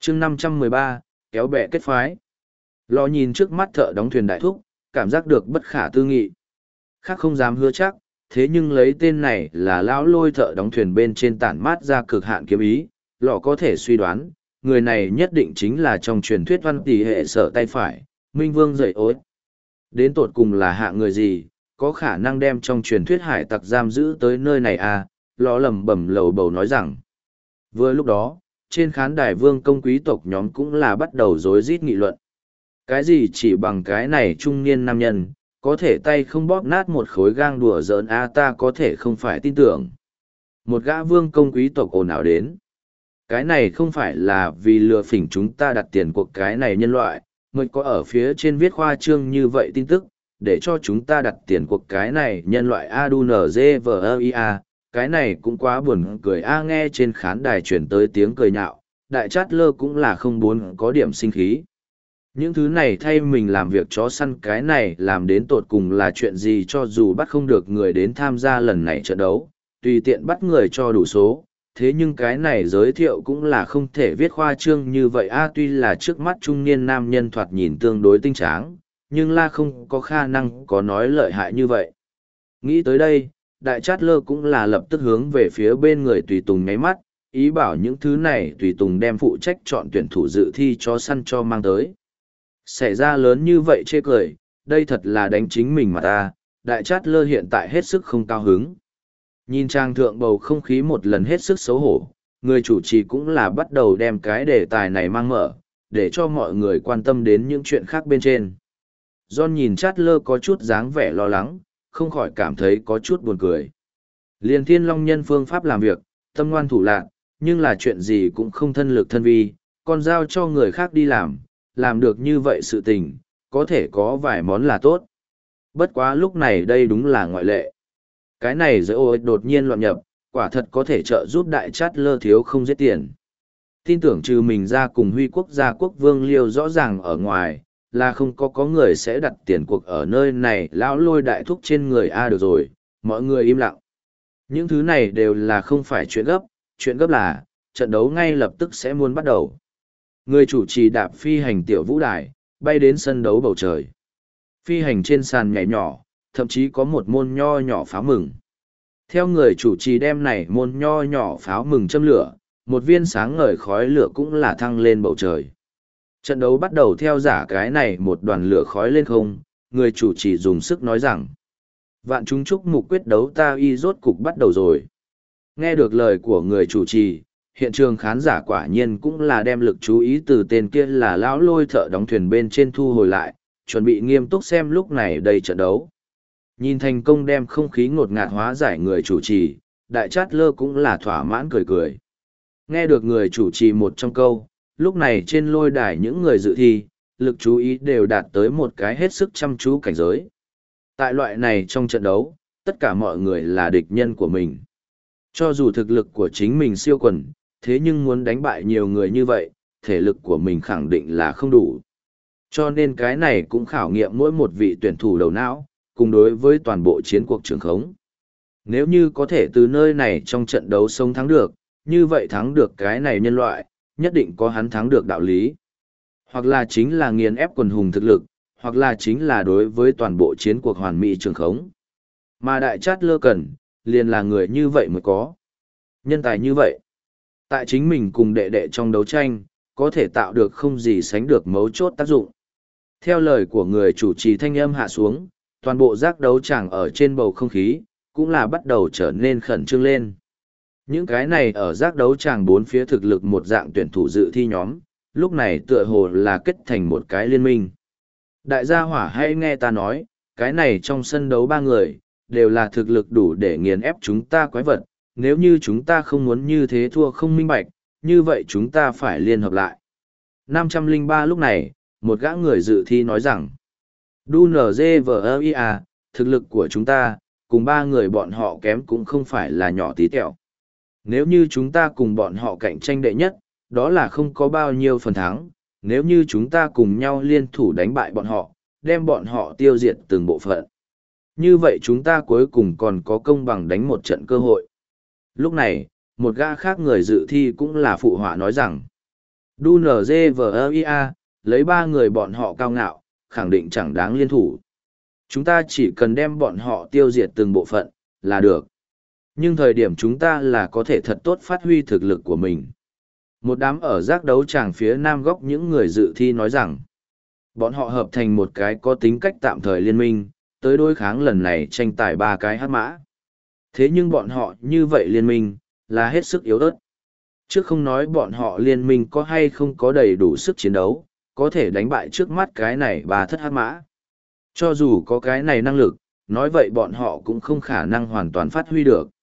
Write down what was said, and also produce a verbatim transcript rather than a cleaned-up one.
chương năm trăm mười ba, kéo bè kết phái. Lo nhìn trước mắt thợ đóng thuyền đại thúc, cảm giác được bất khả tư nghị. Khác không dám hứa chắc, thế nhưng lấy tên này là lão lôi thợ đóng thuyền bên trên tản mát ra cực hạn kiếm ý, lọ có thể suy đoán, người này nhất định chính là trong truyền thuyết văn tỷ hệ sở tay phải, Minh Vương dậy ối. Đến tột cùng là hạ người gì, có khả năng đem trong truyền thuyết hải tặc giam giữ tới nơi này à, lọ lầm bẩm lầu bầu nói rằng. Vừa lúc đó, trên khán đài vương công quý tộc nhóm cũng là bắt đầu rối rít nghị luận. Cái gì chỉ bằng cái này trung niên nam nhân, có thể tay không bóp nát một khối gang đùa giỡn a ta có thể không phải tin tưởng. Một gã vương công quý tộc ồn ào đến. Cái này không phải là vì lừa phỉnh chúng ta đặt tiền cuộc cái này nhân loại, mới có ở phía trên viết khoa trương như vậy tin tức, để cho chúng ta đặt tiền cuộc cái này nhân loại a-đu-nờ-dê-vờ-ơ-i-a, cái này cũng quá buồn cười a nghe trên khán đài chuyển tới tiếng cười nhạo, đại chát lơ cũng là không muốn có điểm sinh khí. Những thứ này thay mình làm việc chó săn cái này làm đến tột cùng là chuyện gì cho dù bắt không được người đến tham gia lần này trận đấu, tùy tiện bắt người cho đủ số, thế nhưng cái này giới thiệu cũng là không thể viết khoa trương như vậy a tuy là trước mắt trung niên nam nhân thoạt nhìn tương đối tinh tráng, nhưng la không có khả năng có nói lợi hại như vậy. Nghĩ tới đây, đại chát lơ cũng là lập tức hướng về phía bên người tùy tùng nháy mắt, ý bảo những thứ này tùy tùng đem phụ trách chọn tuyển thủ dự thi cho săn cho mang tới. Xảy ra lớn như vậy chê cười, đây thật là đánh chính mình mà ta, đại chát lơ hiện tại hết sức không cao hứng. Nhìn trang thượng bầu không khí một lần hết sức xấu hổ, người chủ trì cũng là bắt đầu đem cái đề tài này mang mở, để cho mọi người quan tâm đến những chuyện khác bên trên. John nhìn chát lơ có chút dáng vẻ lo lắng, không khỏi cảm thấy có chút buồn cười. Liên thiên long nhân phương pháp làm việc, tâm ngoan thủ lạc, nhưng là chuyện gì cũng không thân lực thân vi, còn giao cho người khác đi làm, làm được như vậy sự tình, có thể có vài món là tốt. Bất quá lúc này đây đúng là ngoại lệ. Cái này giữa ôi đột nhiên loạn nhập, quả thật có thể trợ giúp đại chát lơ thiếu không giết tiền. Tin tưởng trừ mình ra cùng huy quốc gia quốc vương liêu rõ ràng ở ngoài, là không có có người sẽ đặt tiền cuộc ở nơi này lão lôi đại thúc trên người a được rồi, mọi người im lặng. Những thứ này đều là không phải chuyện gấp, chuyện gấp là, trận đấu ngay lập tức sẽ muốn bắt đầu. Người chủ trì đạp phi hành tiểu vũ đài, bay đến sân đấu bầu trời. Phi hành trên sàn nhảy nhỏ, thậm chí có một môn nho nhỏ pháo mừng. Theo người chủ trì đem này môn nho nhỏ pháo mừng châm lửa, một viên sáng ngời khói lửa cũng là thăng lên bầu trời. Trận đấu bắt đầu theo giả cái này một đoàn lửa khói lên không, người chủ trì dùng sức nói rằng. Vạn chúng chúc mục quyết đấu ta y rốt cục bắt đầu rồi. Nghe được lời của người chủ trì, hiện trường khán giả quả nhiên cũng là đem lực chú ý từ tên kia là lão lôi thợ đóng thuyền bên trên thu hồi lại, chuẩn bị nghiêm túc xem lúc này đây trận đấu. Nhìn thành công đem không khí ngột ngạt hóa giải người chủ trì, đại chát lơ cũng là thỏa mãn cười cười. Nghe được người chủ trì một trong câu, lúc này trên lôi đài những người dự thi, lực chú ý đều đạt tới một cái hết sức chăm chú cảnh giới. Tại loại này trong trận đấu, tất cả mọi người là địch nhân của mình. Cho dù thực lực của chính mình siêu quần, thế nhưng muốn đánh bại nhiều người như vậy, thể lực của mình khẳng định là không đủ. Cho nên cái này cũng khảo nghiệm mỗi một vị tuyển thủ đầu não, cùng đối với toàn bộ chiến cuộc trường khống. Nếu như có thể từ nơi này trong trận đấu sống thắng được, như vậy thắng được cái này nhân loại, nhất định có hắn thắng được đạo lý. Hoặc là chính là nghiền ép quần hùng thực lực, hoặc là chính là đối với toàn bộ chiến cuộc hoàn mỹ trường khống. Mà đại chát lơ cần, liền là người như vậy mới có. Nhân tài như vậy, tại chính mình cùng đệ đệ trong đấu tranh, có thể tạo được không gì sánh được mấu chốt tác dụng. Theo lời của người chủ trì thanh âm hạ xuống, toàn bộ giác đấu tràng ở trên bầu không khí, cũng là bắt đầu trở nên khẩn trương lên. Những cái này ở giác đấu tràng bốn phía thực lực một dạng tuyển thủ dự thi nhóm, lúc này tựa hồ là kết thành một cái liên minh. Đại gia hỏa hãy nghe ta nói, cái này trong sân đấu ba người, đều là thực lực đủ để nghiền ép chúng ta quái vật, nếu như chúng ta không muốn như thế thua không minh bạch, như vậy chúng ta phải liên hợp lại. năm trăm lẻ ba lúc này, một gã người dự thi nói rằng, đu en giê vê e i a, thực lực của chúng ta, cùng ba người bọn họ kém cũng không phải là nhỏ tí tẹo. Nếu như chúng ta cùng bọn họ cạnh tranh đệ nhất, đó là không có bao nhiêu phần thắng, nếu như chúng ta cùng nhau liên thủ đánh bại bọn họ, đem bọn họ tiêu diệt từng bộ phận. Như vậy chúng ta cuối cùng còn có công bằng đánh một trận cơ hội. Lúc này, một gã khác người dự thi cũng là phụ họa nói rằng, Đu en giê vê e i a, lấy ba người bọn họ cao ngạo, khẳng định chẳng đáng liên thủ. Chúng ta chỉ cần đem bọn họ tiêu diệt từng bộ phận, là được. Nhưng thời điểm chúng ta là có thể thật tốt phát huy thực lực của mình. Một đám ở giác đấu tràng phía nam góc những người dự thi nói rằng, bọn họ hợp thành một cái có tính cách tạm thời liên minh, tới đối kháng lần này tranh tài ba cái hắc mã. Thế nhưng bọn họ như vậy liên minh, là hết sức yếu ớt. Trước không nói bọn họ liên minh có hay không có đầy đủ sức chiến đấu, có thể đánh bại trước mắt cái này ba thất hắc mã. Cho dù có cái này năng lực, nói vậy bọn họ cũng không khả năng hoàn toàn phát huy được.